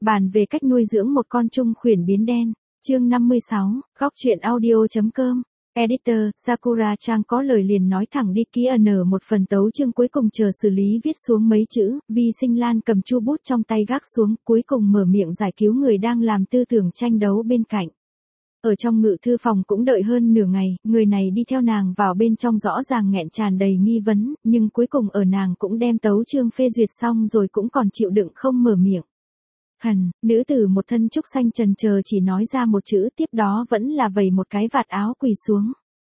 Bàn về cách nuôi dưỡng một con trung khuyển biến đen. Chương 56, góc truyện audio.com. Editor, Sakura-chan có lời liền nói thẳng đi ký ở một phần tấu chương cuối cùng chờ xử lý viết xuống mấy chữ, Vi Sinh Lan cầm chu bút trong tay gác xuống, cuối cùng mở miệng giải cứu người đang làm tư tưởng tranh đấu bên cạnh. Ở trong ngự thư phòng cũng đợi hơn nửa ngày, người này đi theo nàng vào bên trong rõ ràng nghẹn tràn đầy nghi vấn, nhưng cuối cùng ở nàng cũng đem tấu chương phê duyệt xong rồi cũng còn chịu đựng không mở miệng. Nữ tử một thân trúc xanh trần chờ chỉ nói ra một chữ tiếp đó vẫn là vẩy một cái vạt áo quỳ xuống.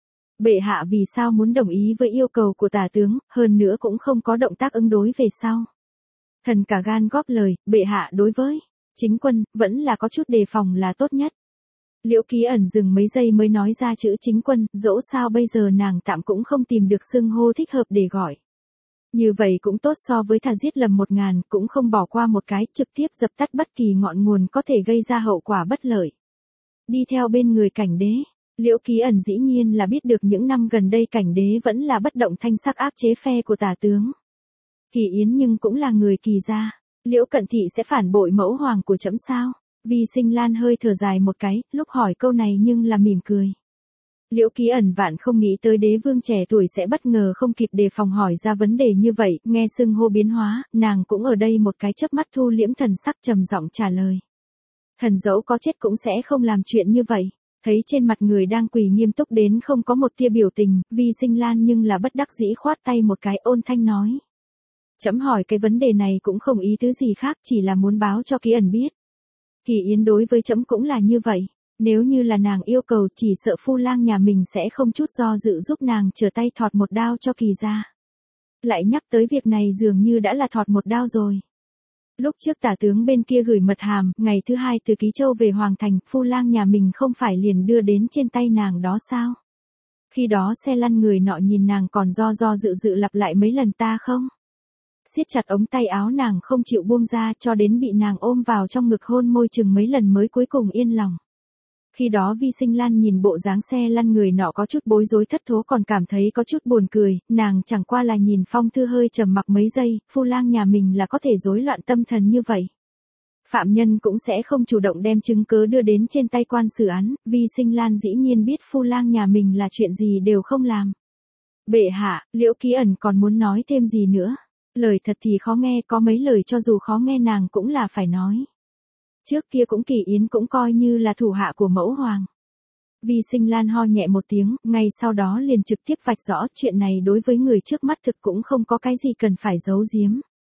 Bệ hạ vì sao muốn đồng ý với yêu cầu của tả tướng, hơn nữa cũng không có động tác ứng đối về sau. Thần cả gan góp lời, bệ hạ đối với chính quân, vẫn là có chút đề phòng là tốt nhất. Liễu Ký Ẩn dừng mấy giây mới nói ra chữ chính quân, dẫu sao bây giờ nàng tạm cũng không tìm được xưng hô thích hợp để gọi. Như vậy cũng tốt so với thà giết lầm 1000, cũng không bỏ qua một cái, trực tiếp dập tắt bất kỳ ngọn nguồn có thể gây ra hậu quả bất lợi. Đi theo bên người cảnh đế, Liễu Ký Ẩn dĩ nhiên là biết được những năm gần đây cảnh đế vẫn là bất động thanh sắc áp chế phe của tả tướng. Kỳ Yến nhưng cũng là người Kỳ gia, Liễu Cận Thị sẽ phản bội mẫu hoàng của trẫm sao? Vi Sinh Lan hơi thở dài một cái, lúc hỏi câu này nhưng là mỉm cười. Liễu Ký Ẩn vạn không nghĩ tới đế vương trẻ tuổi sẽ bất ngờ không kịp đề phòng hỏi ra vấn đề như vậy, nghe xưng hô biến hóa, nàng cũng ở đây một cái chớp mắt thu liễm thần sắc trầm giọng trả lời. Thần dẫu có chết cũng sẽ không làm chuyện như vậy. Thấy trên mặt người đang quỳ nghiêm túc đến không có một tia biểu tình, Vi Sinh Lan nhưng là bất đắc dĩ khoát tay một cái ôn thanh nói. Trẫm hỏi cái vấn đề này cũng không ý tứ gì khác, chỉ là muốn báo cho Ký Ẩn biết. Kỳ Yến đối với trẫm cũng là như vậy. Nếu như là nàng yêu cầu chỉ sợ phu lang nhà mình sẽ không chút do dự giúp nàng trở tay thọt một đao cho Kỳ gia. Lại nhắc tới việc này dường như đã là thọt một đao rồi. Lúc trước tả tướng bên kia gửi mật hàm, ngày thứ 2 từ Ký Châu về Hoàng Thành, phu lang nhà mình không phải liền đưa đến trên tay nàng đó sao? Khi đó xe lăn người nọ nhìn nàng còn do dự lặp lại mấy lần ta không? Siết chặt ống tay áo nàng không chịu buông ra cho đến bị nàng ôm vào trong ngực hôn môi chừng mấy lần mới cuối cùng yên lòng. Khi đó Vi Sinh Lan nhìn bộ dáng xe lăn người nọ có chút bối rối thất thố còn cảm thấy có chút buồn cười, nàng chẳng qua là nhìn phong thư hơi trầm mặc mấy giây, phu lang nhà mình là có thể rối loạn tâm thần như vậy. Phạm nhân cũng sẽ không chủ động đem chứng cớ đưa đến trên tay quan xử án, Vi Sinh Lan dĩ nhiên biết phu lang nhà mình là chuyện gì đều không làm. Bệ hạ, Liễu Ký Ẩn còn muốn nói thêm gì nữa? Lời thật thì khó nghe, có mấy lời cho dù khó nghe nàng cũng là phải nói. Trước kia cũng Kỳ Yến cũng coi như là thủ hạ của mẫu hoàng. Vi Sinh Lan ho nhẹ một tiếng, ngay sau đó liền trực tiếp vạch rõ chuyện này đối với người trước mắt thực cũng không có cái gì cần phải giấu giếm.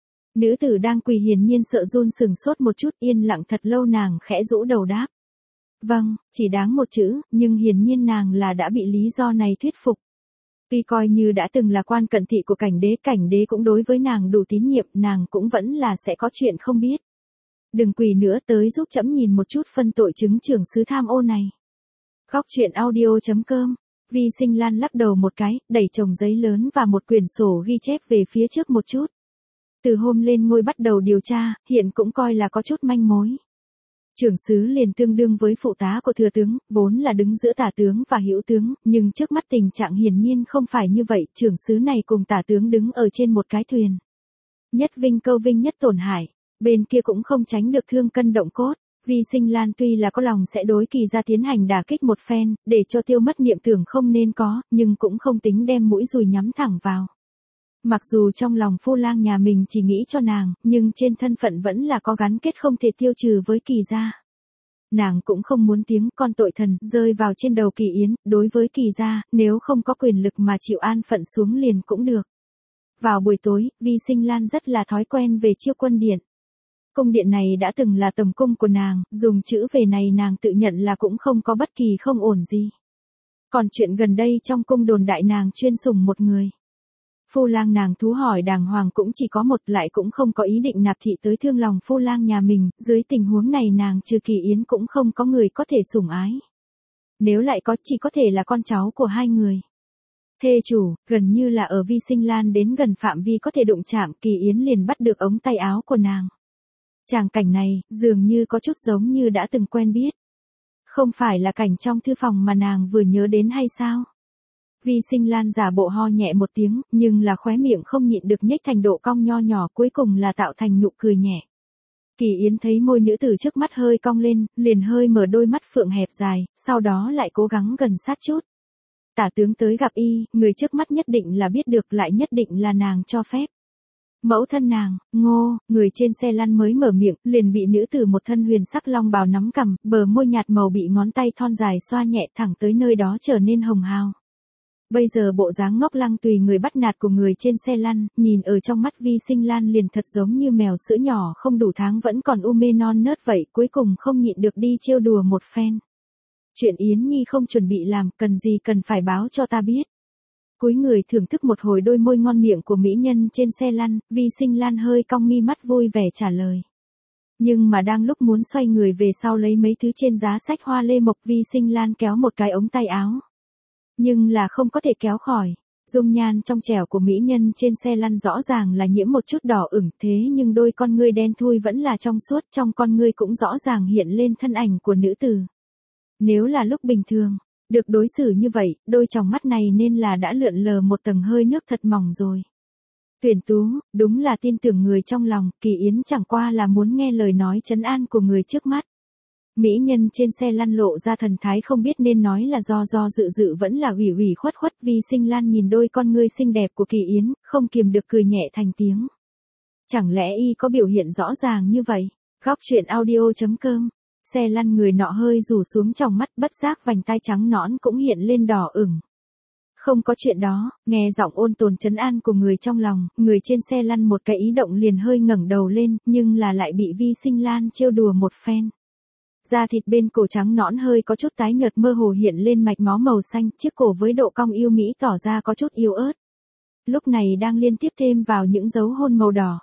Nữ tử đang quỳ hiển nhiên sợ run sừng sốt một chút yên lặng thật lâu nàng khẽ rũ đầu đáp. Vâng, chỉ đáng một chữ, nhưng hiển nhiên nàng là đã bị lý do này thuyết phục. Tuy coi như đã từng là quan cận thị của cảnh đế cũng đối với nàng đủ tín nhiệm, nàng cũng vẫn là sẽ có chuyện không biết. Đừng quỳ nữa tới giúp trẫm nhìn một chút phân tội chứng trưởng sứ tham ô này. Góc truyện audio.com. Vi Sinh Lan lắc đầu một cái, đẩy chồng giấy lớn và một quyển sổ ghi chép về phía trước một chút. Từ hôm lên ngôi bắt đầu điều tra, hiện cũng coi là có chút manh mối. Trưởng sứ liền tương đương với phụ tá của thừa tướng, vốn là đứng giữa tả tướng và hữu tướng, nhưng trước mắt tình trạng hiển nhiên không phải như vậy, trưởng sứ này cùng tả tướng đứng ở trên một cái thuyền. Nhất vinh câu vinh nhất tổn hại, bên kia cũng không tránh được thương cân động cốt. Vi Sinh Lan tuy là có lòng sẽ đối Kỳ gia tiến hành đả kích một phen, để cho tiêu mất niệm tưởng không nên có, nhưng cũng không tính đem mũi dùi nhắm thẳng vào. Mặc dù trong lòng phu lang nhà mình chỉ nghĩ cho nàng, nhưng trên thân phận vẫn là có gắn kết không thể tiêu trừ với Kỳ gia. Nàng cũng không muốn tiếng con tội thần rơi vào trên đầu Kỳ Yến, đối với Kỳ gia, nếu không có quyền lực mà chịu an phận xuống liền cũng được. Vào buổi tối, Vi Sinh Lan rất là thói quen về Chiêu Quân Điện. Cung điện này đã từng là tầm cung của nàng, dùng chữ về này nàng tự nhận là cũng không có bất kỳ không ổn gì. Còn chuyện gần đây trong cung đồn đại nàng chuyên sủng một người. Phu lang nàng thú hỏi đàng hoàng cũng chỉ có một, lại cũng không có ý định nạp thị tới thương lòng phu lang nhà mình, dưới tình huống này nàng trừ Kỳ Yến cũng không có người có thể sủng ái. Nếu lại có chỉ có thể là con cháu của hai người. Thê chủ, gần như là ở Vi Sinh Lan đến gần phạm vi có thể đụng chạm, Kỳ Yến liền bắt được ống tay áo của nàng. Tràng cảnh này, dường như có chút giống như đã từng quen biết. Không phải là cảnh trong thư phòng mà nàng vừa nhớ đến hay sao? Vi Sinh Lan giả bộ ho nhẹ một tiếng, nhưng là khóe miệng không nhịn được nhếch thành độ cong nho nhỏ cuối cùng là tạo thành nụ cười nhẹ. Kỳ Yến thấy môi nữ tử trước mắt hơi cong lên, liền hơi mở đôi mắt phượng hẹp dài, sau đó lại cố gắng gần sát chút. Tả tướng tới gặp y, người trước mắt nhất định là biết được, lại nhất định là nàng cho phép. Mẫu thân nàng, Ngô, người trên xe lăn mới mở miệng, liền bị nữ tử một thân huyền sắc long bào nắm cầm, bờ môi nhạt màu bị ngón tay thon dài xoa nhẹ thẳng tới nơi đó trở nên hồng hào. Bây giờ bộ dáng ngốc lăng tùy người bắt nạt của người trên xe lăn, nhìn ở trong mắt Vi Sinh Lan liền thật giống như mèo sữa nhỏ không đủ tháng vẫn còn u mê non nớt vậy, cuối cùng không nhịn được đi trêu đùa một phen. Chuyện Yến Nhi không chuẩn bị làm, cần gì cần phải báo cho ta biết. Cúi người thưởng thức một hồi đôi môi ngon miệng của mỹ nhân trên xe lăn, Vi Sinh Lan hơi cong mi mắt vui vẻ trả lời. Nhưng mà đang lúc muốn xoay người về sau lấy mấy thứ trên giá sách hoa lê mộc, Vi Sinh Lan kéo một cái ống tay áo. Nhưng là không có thể kéo khỏi. Dung nhan trong trẻo của mỹ nhân trên xe lăn rõ ràng là nhiễm một chút đỏ ửng, thế nhưng đôi con ngươi đen thui vẫn là trong suốt, trong con ngươi cũng rõ ràng hiện lên thân ảnh của nữ tử. Nếu là lúc bình thường, được đối xử như vậy, đôi tròng mắt này nên là đã lượn lờ một tầng hơi nước thật mỏng rồi. Tuyển Tú, đúng là tin tưởng người trong lòng, Kỳ Yến chẳng qua là muốn nghe lời nói trấn an của người trước mắt. Mỹ nhân trên xe lăn lộ ra thần thái không biết nên nói là do dự vẫn là ủy ủy khuất khuất. Vi Sinh Lan nhìn đôi con ngươi xinh đẹp của Kỳ Yến, không kiềm được cười nhẹ thành tiếng. Chẳng lẽ y có biểu hiện rõ ràng như vậy? Góc truyện audio.com. Xe lăn người nọ hơi rủ xuống trong mắt, bất giác vành tai trắng nõn cũng hiện lên đỏ ửng. Không có chuyện đó, nghe giọng ôn tồn trấn an của người trong lòng, người trên xe lăn một cái ý động liền hơi ngẩng đầu lên, nhưng là lại bị Vi Sinh Lan trêu đùa một phen. Da thịt bên cổ trắng nõn hơi có chút tái nhợt, mơ hồ hiện lên mạch máu màu xanh, chiếc cổ với độ cong yêu mỹ tỏ ra có chút yếu ớt. Lúc này đang liên tiếp thêm vào những dấu hôn màu đỏ.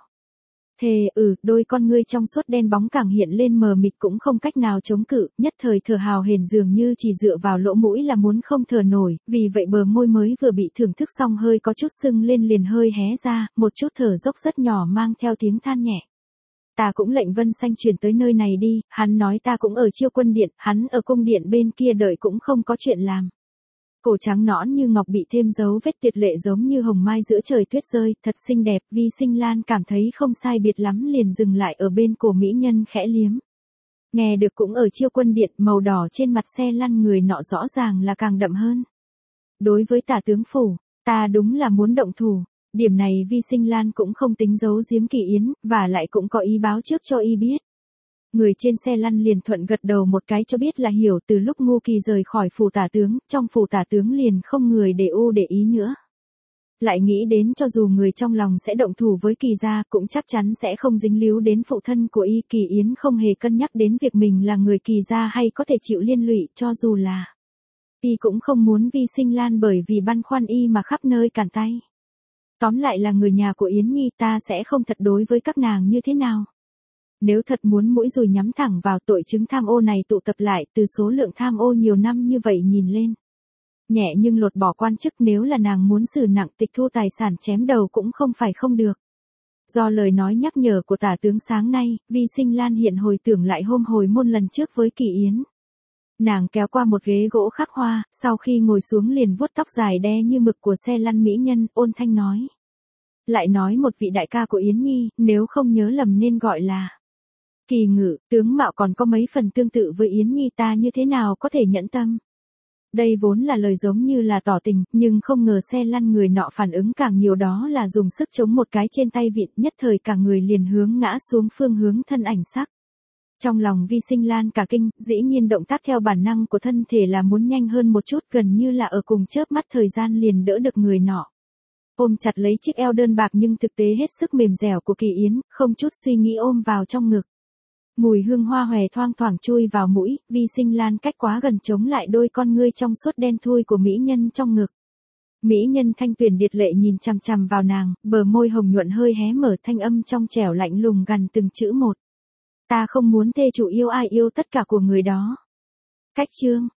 Đôi con ngươi trong suốt đen bóng càng hiện lên mờ mịt cũng không cách nào chống cự, nhất thời thở hào hển dường như chỉ dựa vào lỗ mũi là muốn không thở nổi, vì vậy bờ môi mới vừa bị thưởng thức xong hơi có chút sưng lên liền hơi hé ra, một chút thở dốc rất nhỏ mang theo tiếng than nhẹ. Ta cũng lệnh Vân Xanh chuyển tới nơi này đi, hắn nói ta cũng ở Chiêu Quân Điện, hắn ở cung điện bên kia đợi cũng không có chuyện làm. Cổ trắng nõn như ngọc bị thêm dấu vết tuyệt lệ giống như hồng mai giữa trời tuyết rơi, thật xinh đẹp. Vi Sinh Lan cảm thấy không sai biệt lắm liền dừng lại ở bên cổ mỹ nhân khẽ liếm. Nghe được cũng ở Chiêu Quân Điện, màu đỏ trên mặt xe lăn người nọ rõ ràng là càng đậm hơn. Đối với Tả tướng phủ, ta đúng là muốn động thủ. Điểm này Vi Sinh Lan cũng không tính giấu giếm Kỳ Yến, và lại cũng có ý báo trước cho y biết. Người trên xe lăn liền thuận gật đầu một cái cho biết là hiểu. Từ lúc Ngô Kỳ rời khỏi phủ tả tướng, trong phủ tả tướng liền không người để ý nữa. Lại nghĩ đến cho dù người trong lòng sẽ động thủ với Kỳ gia, cũng chắc chắn sẽ không dính líu đến phụ thân của y. Kỳ Yến không hề cân nhắc đến việc mình là người Kỳ gia hay có thể chịu liên lụy, cho dù là y cũng không muốn Vi Sinh Lan bởi vì băn khoăn y mà khắp nơi cản tay. Tóm lại là người nhà của Yến Nhi, ta sẽ không thật đối với các nàng như thế nào. Nếu thật muốn mũi dùi nhắm thẳng vào tội chứng tham ô này tụ tập lại, từ số lượng tham ô nhiều năm như vậy nhìn lên. Nhẹ nhưng lột bỏ quan chức, nếu là nàng muốn xử nặng tịch thu tài sản chém đầu cũng không phải không được. Do lời nói nhắc nhở của tả tướng sáng nay, Vi Sinh Lan hiện hồi tưởng lại hôm hồi môn lần trước với Kỳ Yến. Nàng kéo qua một ghế gỗ khắc hoa, sau khi ngồi xuống liền vuốt tóc dài đe như mực của xe lăn mỹ nhân, ôn thanh nói. Lại nói một vị đại ca của Yến Nhi, nếu không nhớ lầm nên gọi là Kỳ Ngự, tướng mạo còn có mấy phần tương tự với Yến Nhi, ta như thế nào có thể nhẫn tâm. Đây vốn là lời giống như là tỏ tình, nhưng không ngờ xe lăn người nọ phản ứng càng nhiều, đó là dùng sức chống một cái trên tay vịn, nhất thời cả người liền hướng ngã xuống phương hướng thân ảnh sắc. Trong lòng Vi Sinh Lan cả kinh, dĩ nhiên động tác theo bản năng của thân thể là muốn nhanh hơn một chút, gần như là ở cùng chớp mắt thời gian liền đỡ được người nọ. Ôm chặt lấy chiếc eo đơn bạc nhưng thực tế hết sức mềm dẻo của Kỳ Yến, không chút suy nghĩ ôm vào trong ngực. Mùi hương hoa hòe thoang thoảng chui vào mũi, Vi Sinh Lan cách quá gần chống lại đôi con ngươi trong suốt đen thui của mỹ nhân trong ngực. Mỹ nhân thanh tuyển điệt lệ nhìn chằm chằm vào nàng, bờ môi hồng nhuận hơi hé mở, thanh âm trong trẻo lạnh lùng gằn từng chữ một. Ta không muốn thê chủ yêu ai yêu tất cả của người đó. Cách chương.